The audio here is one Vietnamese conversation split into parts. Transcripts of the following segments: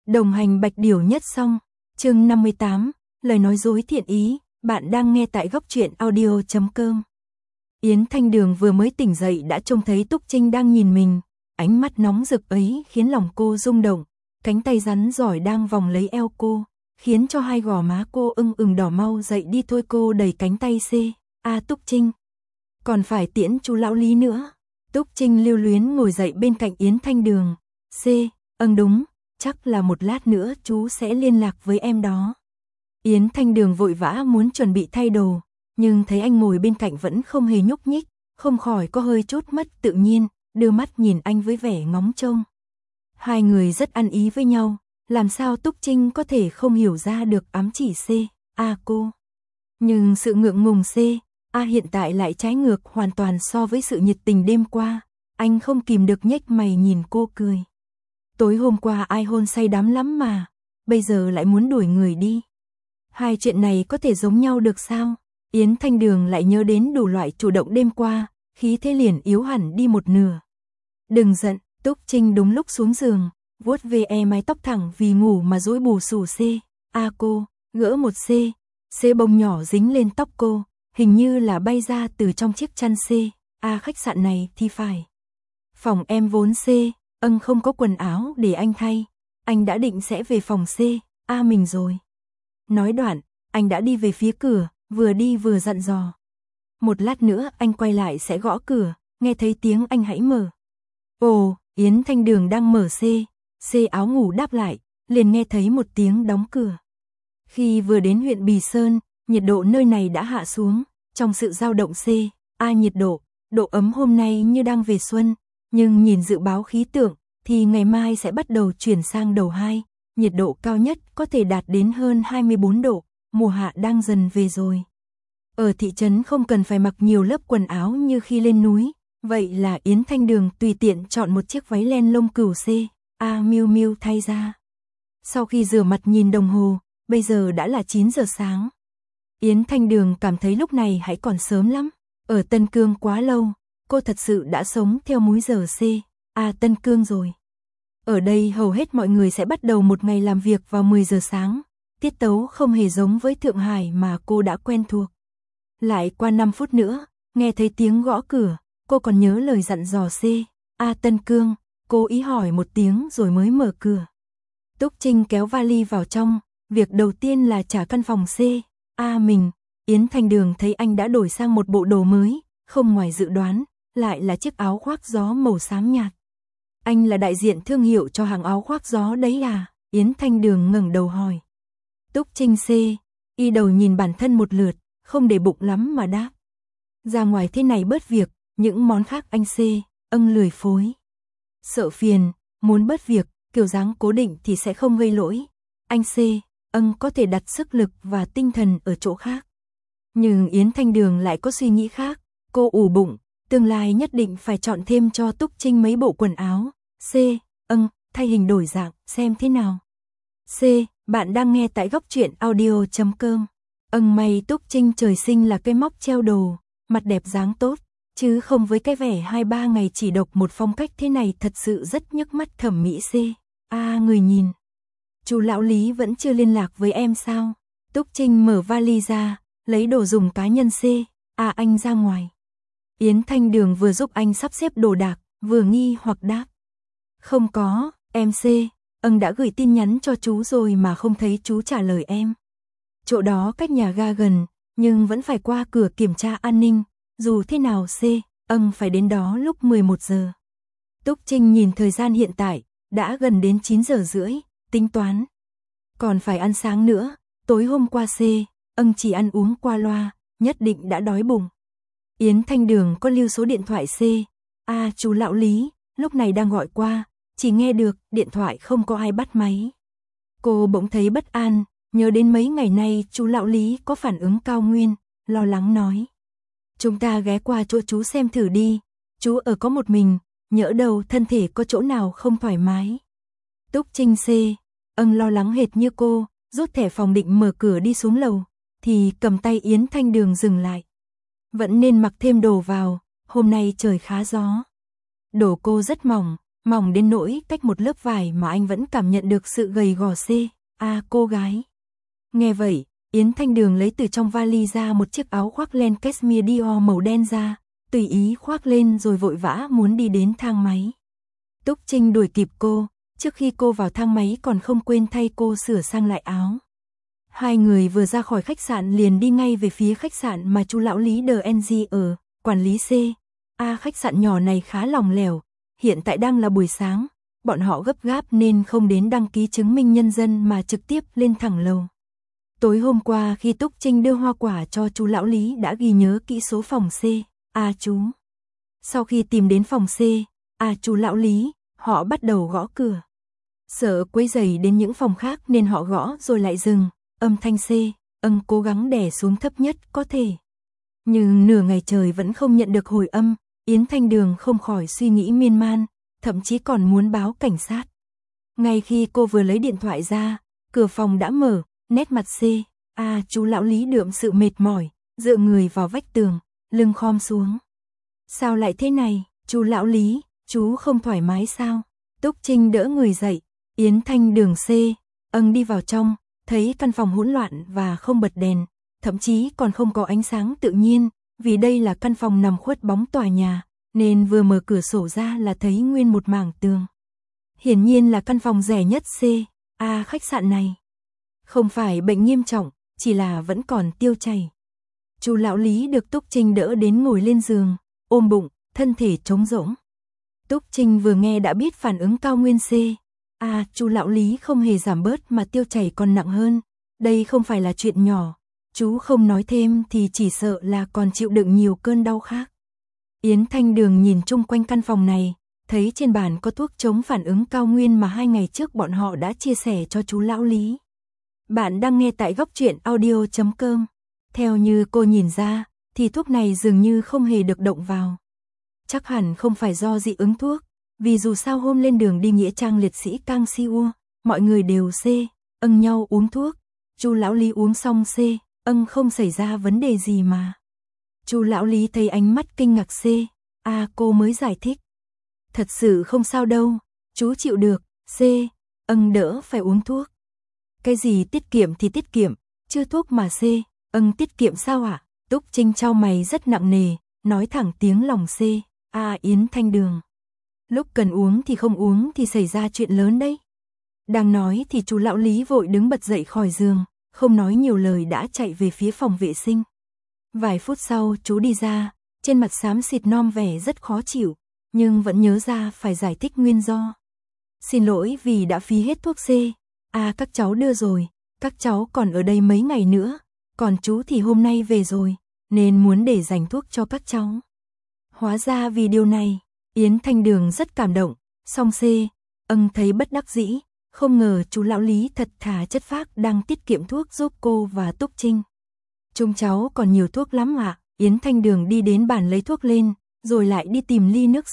Đồng hành Bạch Điểu nhất xong, chương 58, lời nói dối thiện ý, bạn đang nghe tại góc truyện audio.com. Yến Thanh Đường vừa mới tỉnh dậy đã trông thấy Túc Trinh đang nhìn mình, ánh mắt nóng rực ấy khiến lòng cô rung động, cánh tay rắn giỏi đang vòng lấy eo cô, khiến cho hai gò má cô ưng ửng đỏ. Mau dậy đi thôi, cô đẩy cánh tay Túc Trinh. Còn phải tiễn chú lão Lý nữa. Túc Trinh lưu luyến ngồi dậy bên cạnh Yến Thanh Đường. Đúng, chắc là một lát nữa chú sẽ liên lạc với em đó. Yến Thanh Đường vội vã muốn chuẩn bị thay đồ, nhưng thấy anh ngồi bên cạnh vẫn không hề nhúc nhích, không khỏi có hơi chút mất tự nhiên, đưa mắt nhìn anh với vẻ ngóng trông. Hai người rất ăn ý với nhau, làm sao Túc Trinh có thể không hiểu ra được ám chỉ cô. Nhưng sự ngượng ngùng hiện tại lại trái ngược hoàn toàn so với sự nhiệt tình đêm qua, anh không kìm được nhếch mày nhìn cô cười. Tối hôm qua ai hôn say đắm lắm mà, bây giờ lại muốn đuổi người đi. Hai chuyện này có thể giống nhau được sao? Yến Thanh Đường lại nhớ đến đủ loại chủ động đêm qua, khí thế liền yếu hẳn đi một nửa. Đừng giận, Túc Trinh đúng lúc xuống giường, vuốt ve mái tóc thẳng vì ngủ mà rối bù xù cô, gỡ một bông nhỏ dính lên tóc cô, hình như là bay ra từ trong chiếc chăn khách sạn này thì phải. Phòng em vốn không có quần áo để anh thay, anh đã định sẽ về phòng mình rồi. Nói đoạn, anh đã đi về phía cửa, vừa đi vừa dặn dò. Một lát nữa anh quay lại sẽ gõ cửa, nghe thấy tiếng anh hãy mở. Ồ, Yến Thanh Đường đang mở áo ngủ đáp lại, liền nghe thấy một tiếng đóng cửa. Khi vừa đến huyện Bì Sơn, nhiệt độ nơi này đã hạ xuống, trong sự dao động nhiệt độ ấm hôm nay như đang về xuân, nhưng nhìn dự báo khí tượng thì ngày mai sẽ bắt đầu chuyển sang đầu 2, nhiệt độ cao nhất có thể đạt đến hơn 24 độ, mùa hạ đang dần về rồi. Ở thị trấn không cần phải mặc nhiều lớp quần áo như khi lên núi, vậy là Yến Thanh Đường tùy tiện chọn một chiếc váy len lông cừu miu miu thay ra. Sau khi rửa mặt nhìn đồng hồ, bây giờ đã là 9 giờ sáng. Yến Thanh Đường cảm thấy lúc này hãy còn sớm lắm, ở Tân Cương quá lâu, cô thật sự đã sống theo múi giờ Tân Cương rồi. Ở đây hầu hết mọi người sẽ bắt đầu một ngày làm việc vào 10 giờ sáng, tiết tấu không hề giống với Thượng Hải mà cô đã quen thuộc. Lại qua 5 phút nữa, nghe thấy tiếng gõ cửa, cô còn nhớ lời dặn dò Tân Cương, cô ý hỏi một tiếng rồi mới mở cửa. Túc Trinh kéo vali vào trong, việc đầu tiên là trả căn phòng mình. Yến Thanh Đường thấy anh đã đổi sang một bộ đồ mới, không ngoài dự đoán, lại là chiếc áo khoác gió màu xám nhạt. Anh là đại diện thương hiệu cho hàng áo khoác gió đấy à? Yến Thanh Đường ngẩng đầu hỏi. Túc Trinh y đầu nhìn bản thân một lượt, không để bụng lắm mà đáp. Ra ngoài thế này bớt việc, những món khác anh lười phối. Sợ phiền, muốn bớt việc, kiểu dáng cố định thì sẽ không gây lỗi. Anh có thể đặt sức lực và tinh thần ở chỗ khác. Nhưng Yến Thanh Đường lại có suy nghĩ khác, cô ủ bụng, tương lai nhất định phải chọn thêm cho Túc Trinh mấy bộ quần áo. Thay hình đổi dạng, xem thế nào. Bạn đang nghe tại góc truyện audio.com. May Túc Trinh trời sinh là cái móc treo đồ, mặt đẹp dáng tốt, chứ không với cái vẻ 2-3 ngày chỉ độc một phong cách thế này thật sự rất nhức mắt thẩm mỹ người nhìn. Chú lão Lý vẫn chưa liên lạc với em sao? Túc Trinh mở vali ra, lấy đồ dùng cá nhân anh ra ngoài. Yến Thanh Đường vừa giúp anh sắp xếp đồ đạc, vừa nghi hoặc đáp. Không có, em đã gửi tin nhắn cho chú rồi mà không thấy chú trả lời em. Chỗ đó cách nhà ga gần, nhưng vẫn phải qua cửa kiểm tra an ninh, dù thế nào phải đến đó lúc 11 giờ. Túc Trinh nhìn thời gian hiện tại, đã gần đến 9 giờ rưỡi, tính toán. Còn phải ăn sáng nữa, tối hôm qua chỉ ăn uống qua loa, nhất định đã đói bụng. Yến Thanh Đường có lưu số điện thoại chú lão Lý, lúc này đang gọi qua, chỉ nghe được điện thoại không có ai bắt máy. Cô bỗng thấy bất an, nhớ đến mấy ngày nay chú lão Lý có phản ứng cao nguyên, lo lắng nói. Chúng ta ghé qua chỗ chú xem thử đi, chú ở có một mình, nhỡ đâu thân thể có chỗ nào không thoải mái. Túc Trinh lo lắng hệt như cô, rút thẻ phòng định mở cửa đi xuống lầu, thì cầm tay Yến Thanh Đường dừng lại. Vẫn nên mặc thêm đồ vào, hôm nay trời khá gió. Đồ cô rất mỏng, mỏng đến nỗi cách một lớp vải mà anh vẫn cảm nhận được sự gầy gò cô gái. Nghe vậy, Yến Thanh Đường lấy từ trong vali ra một chiếc áo khoác len cashmere Dior màu đen ra, tùy ý khoác lên rồi vội vã muốn đi đến thang máy. Túc Trinh đuổi kịp cô, trước khi cô vào thang máy còn không quên thay cô sửa sang lại áo. Hai người vừa ra khỏi khách sạn liền đi ngay về phía khách sạn mà chú lão Lý DNG ở, quản lý khách sạn nhỏ này khá lỏng lẻo, hiện tại đang là buổi sáng, bọn họ gấp gáp nên không đến đăng ký chứng minh nhân dân mà trực tiếp lên thẳng lầu. Tối hôm qua khi Túc Trinh đưa hoa quả cho chú lão Lý đã ghi nhớ kỹ số phòng chú. Sau khi tìm đến phòng chú lão Lý, họ bắt đầu gõ cửa. Sợ quấy rầy đến những phòng khác nên họ gõ rồi lại dừng, âm thanh cố gắng đè xuống thấp nhất có thể. Nhưng nửa ngày trời vẫn không nhận được hồi âm, Yến Thanh Đường không khỏi suy nghĩ miên man, thậm chí còn muốn báo cảnh sát. Ngay khi cô vừa lấy điện thoại ra, cửa phòng đã mở, nét mặt chú lão Lý đượm sự mệt mỏi, dựa người vào vách tường, lưng khom xuống. Sao lại thế này, chú lão Lý, chú không thoải mái sao? Túc Trinh đỡ người dậy, Yến Thanh Đường đi vào trong, thấy căn phòng hỗn loạn và không bật đèn, thậm chí còn không có ánh sáng tự nhiên, vì đây là căn phòng nằm khuất bóng tòa nhà, nên vừa mở cửa sổ ra là thấy nguyên một mảng tường. Hiển nhiên là căn phòng rẻ nhất khách sạn này. Không phải bệnh nghiêm trọng, chỉ là vẫn còn tiêu chảy. Chú lão Lý được Túc Trinh đỡ đến ngồi lên giường, ôm bụng, thân thể trống rỗng. Túc Trinh vừa nghe đã biết phản ứng cao nguyên chú lão Lý không hề giảm bớt mà tiêu chảy còn nặng hơn. Đây không phải là chuyện nhỏ. Chú không nói thêm thì chỉ sợ là còn chịu đựng nhiều cơn đau khác. Yến Thanh Đường nhìn chung quanh căn phòng này, thấy trên bàn có thuốc chống phản ứng cao nguyên mà 2 ngày trước bọn họ đã chia sẻ cho chú lão Lý. Bạn đang nghe tại góc truyện audio.com. Theo như cô nhìn ra, thì thuốc này dường như không hề được động vào. Chắc hẳn không phải do dị ứng thuốc, vì dù sao hôm lên đường đi nghĩa trang liệt sĩ Kang Siua, mọi người đều nhau uống thuốc. Chú lão Lý uống xong không xảy ra vấn đề gì mà. Chú lão Lý thấy ánh mắt kinh ngạc cô mới giải thích. Thật sự không sao đâu, chú chịu được, đỡ phải uống thuốc. Cái gì tiết kiệm thì tiết kiệm, chưa thuốc mà tiết kiệm sao ạ? Túc Trinh chau mày rất nặng nề, nói thẳng tiếng lòng Yến Thanh Đường. Lúc cần uống thì không uống thì xảy ra chuyện lớn đấy. Đang nói thì chú lão Lý vội đứng bật dậy khỏi giường, không nói nhiều lời đã chạy về phía phòng vệ sinh. Vài phút sau chú đi ra, trên mặt xám xịt nom vẻ rất khó chịu, nhưng vẫn nhớ ra phải giải thích nguyên do. Xin lỗi vì đã phí hết thuốc các cháu đưa rồi, các cháu còn ở đây mấy ngày nữa, còn chú thì hôm nay về rồi, nên muốn để dành thuốc cho các cháu. Hóa ra vì điều này, Yến Thanh Đường rất cảm động, song thấy bất đắc dĩ, không ngờ chú lão Lý thật thà chất phác đang tiết kiệm thuốc giúp cô và Túc Trinh. Chúng cháu còn nhiều thuốc lắm ạ. Yến Thanh Đường đi đến bàn lấy thuốc lên, rồi lại đi tìm ly nước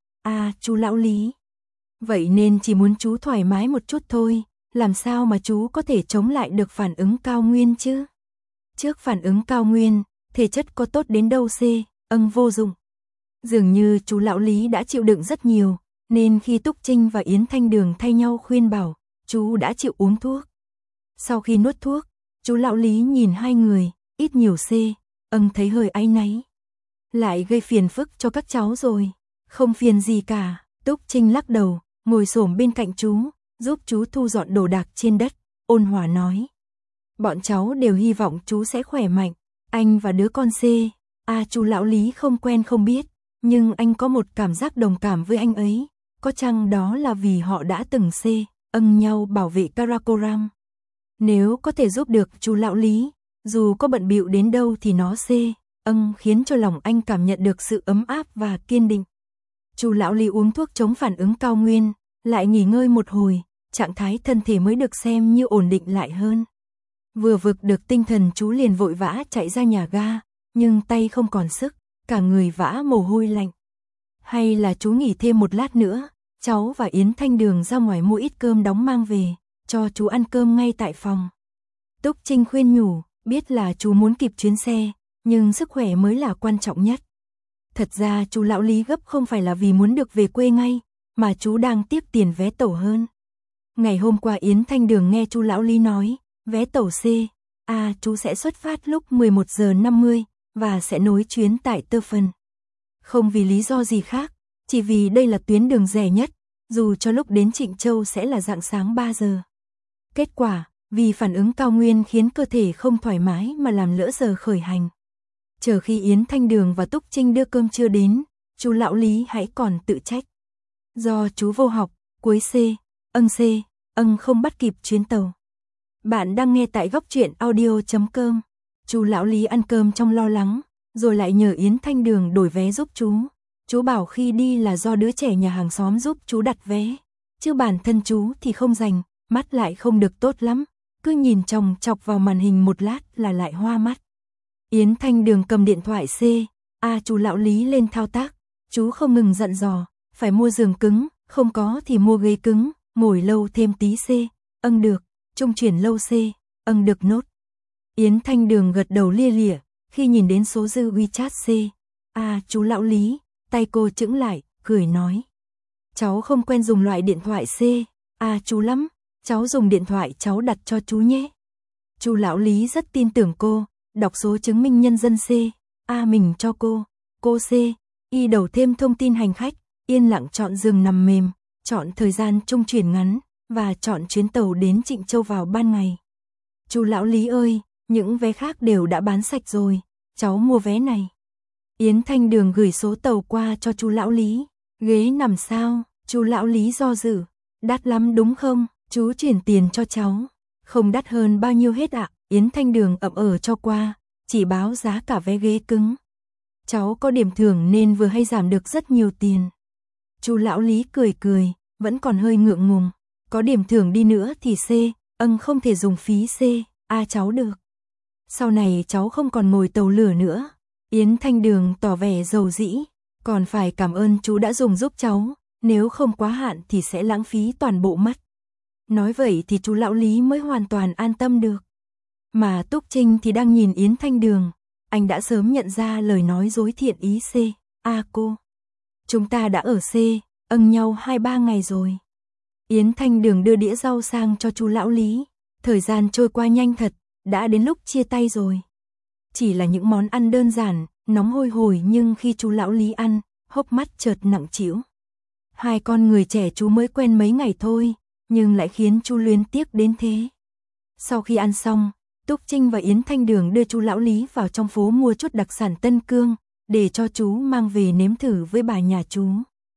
chú lão Lý. Vậy nên chỉ muốn chú thoải mái một chút thôi, làm sao mà chú có thể chống lại được phản ứng cao nguyên chứ? Trước phản ứng cao nguyên, thể chất có tốt đến đâu vô dụng. Dường như chú lão Lý đã chịu đựng rất nhiều, nên khi Túc Trinh và Yến Thanh Đường thay nhau khuyên bảo, chú đã chịu uống thuốc. Sau khi nuốt thuốc, chú lão Lý nhìn hai người, ít nhiều thấy hơi áy náy. Lại gây phiền phức cho các cháu rồi. Không phiền gì cả, Túc Trinh lắc đầu, ngồi xổm bên cạnh chú, giúp chú thu dọn đồ đạc trên đất, ôn hòa nói. Bọn cháu đều hy vọng chú sẽ khỏe mạnh, anh và đứa con chú lão Lý không quen không biết, nhưng anh có một cảm giác đồng cảm với anh ấy, có chăng đó là vì họ đã từng nhau bảo vệ Karakoram. Nếu có thể giúp được chú lão Lý, dù có bận bịu đến đâu thì nó khiến cho lòng anh cảm nhận được sự ấm áp và kiên định. Chú lão Lý uống thuốc chống phản ứng cao nguyên, lại nghỉ ngơi một hồi, trạng thái thân thể mới được xem như ổn định lại hơn. Vừa vực được tinh thần chú liền vội vã chạy ra nhà ga, nhưng tay không còn sức, cả người vã mồ hôi lạnh. Hay là chú nghỉ thêm một lát nữa, cháu và Yến Thanh Đường ra ngoài mua ít cơm đóng mang về, cho chú ăn cơm ngay tại phòng. Túc Trinh khuyên nhủ, biết là chú muốn kịp chuyến xe, nhưng sức khỏe mới là quan trọng nhất. Thật ra chú lão Lý gấp không phải là vì muốn được về quê ngay, mà chú đang tiếc tiền vé tàu hơn. Ngày hôm qua Yến Thanh Đường nghe chú lão Lý nói, vé tàu C, chú sẽ xuất phát lúc 11 giờ 50 và sẽ nối chuyến tại Tơ Phần. Không vì lý do gì khác, chỉ vì đây là tuyến đường rẻ nhất, dù cho lúc đến Trịnh Châu sẽ là rạng sáng 3 giờ. Kết quả, vì phản ứng cao nguyên khiến cơ thể không thoải mái mà làm lỡ giờ khởi hành. Chờ khi Yến Thanh Đường và Túc Trinh đưa cơm trưa đến, chú lão Lý hãy còn tự trách. Do chú vô học, cuối C, không bắt kịp chuyến tàu. Bạn đang nghe tại góc truyện audio.com. Chú lão Lý ăn cơm trong lo lắng, rồi lại nhờ Yến Thanh Đường đổi vé giúp chú. Chú bảo khi đi là do đứa trẻ nhà hàng xóm giúp chú đặt vé, chứ bản thân chú thì không rành, mắt lại không được tốt lắm, cứ nhìn chòng chọc vào màn hình một lát là lại hoa mắt. Yến Thanh Đường cầm điện thoại C, chú lão Lý lên thao tác, chú không ngừng dặn dò, phải mua giường cứng, không có thì mua ghế cứng, ngồi lâu thêm tí C, được, trung chuyển lâu C, được nốt. Yến Thanh Đường gật đầu lia lịa, khi nhìn đến số dư WeChat C, chú lão Lý, tay cô chững lại, cười nói. Cháu không quen dùng loại điện thoại C, chú lắm, cháu dùng điện thoại cháu đặt cho chú nhé. Chú lão Lý rất tin tưởng cô, đọc số chứng minh nhân dân C, mình cho cô C, y đầu thêm thông tin hành khách, yên lặng chọn giường nằm mềm, chọn thời gian trung chuyển ngắn, và chọn chuyến tàu đến Trịnh Châu vào ban ngày. Chú lão Lý ơi, những vé khác đều đã bán sạch rồi, cháu mua vé này. Yến Thanh Đường gửi số tàu qua cho chú lão Lý. Ghế nằm sao? Chú lão Lý do dự. Đắt lắm đúng không? Chú chuyển tiền cho cháu. Không đắt hơn bao nhiêu hết ạ. Yến Thanh Đường ậm cho qua, chỉ báo giá cả vé ghế cứng. Cháu có điểm thưởng nên vừa hay giảm được rất nhiều tiền. Chú lão Lý cười, vẫn còn hơi ngượng ngùng. Có điểm thưởng đi nữa thì C, không thể dùng phí C, cháu được. Sau này cháu không còn ngồi tàu lửa nữa. Yến Thanh Đường tỏ vẻ dầu dĩ, còn phải cảm ơn chú đã dùng giúp cháu, nếu không quá hạn thì sẽ lãng phí toàn bộ mất. Nói vậy thì chú lão Lý mới hoàn toàn an tâm được. Mà Túc Trinh thì đang nhìn Yến Thanh Đường, anh đã sớm nhận ra lời nói dối thiện ý C, cô. Chúng ta đã ở C, nhau 2-3 ngày rồi. Yến Thanh Đường đưa đĩa rau sang cho chú lão Lý, thời gian trôi qua nhanh thật, đã đến lúc chia tay rồi. Chỉ là những món ăn đơn giản, nóng hôi hổi nhưng khi chú lão Lý ăn, hốc mắt chợt nặng trĩu. Hai con người trẻ chú mới quen mấy ngày thôi, nhưng lại khiến chú luyến tiếc đến thế. Sau khi ăn xong, Túc Trinh và Yến Thanh Đường đưa chú lão Lý vào trong phố mua chút đặc sản Tân Cương, để cho chú mang về nếm thử với bà nhà chú.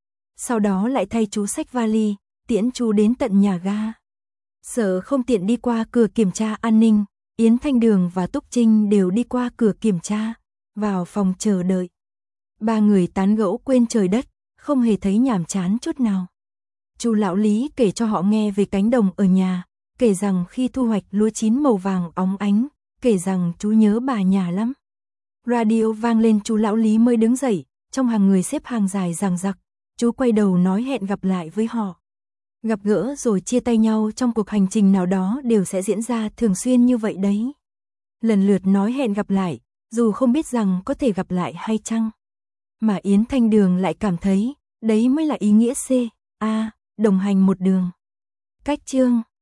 Sau đó lại thay chú xách vali, tiễn chú đến tận nhà ga. Sợ không tiện đi qua cửa kiểm tra an ninh, Yến Thanh Đường và Túc Trinh đều đi qua cửa kiểm tra, vào phòng chờ đợi. Ba người tán gẫu quên trời đất, không hề thấy nhàm chán chút nào. Chú lão Lý kể cho họ nghe về cánh đồng ở nhà, kể rằng khi thu hoạch lúa chín màu vàng óng ánh, kể rằng chú nhớ bà nhà lắm. Radio vang lên chú lão Lý mới đứng dậy, trong hàng người xếp hàng dài dằng dặc, chú quay đầu nói hẹn gặp lại với họ. Gặp gỡ rồi chia tay nhau trong cuộc hành trình nào đó đều sẽ diễn ra thường xuyên như vậy đấy. Lần lượt nói hẹn gặp lại, dù không biết rằng có thể gặp lại hay chăng. Mà Yến Thanh Đường lại cảm thấy, đấy mới là ý nghĩa C, đồng hành một đường. Cách chương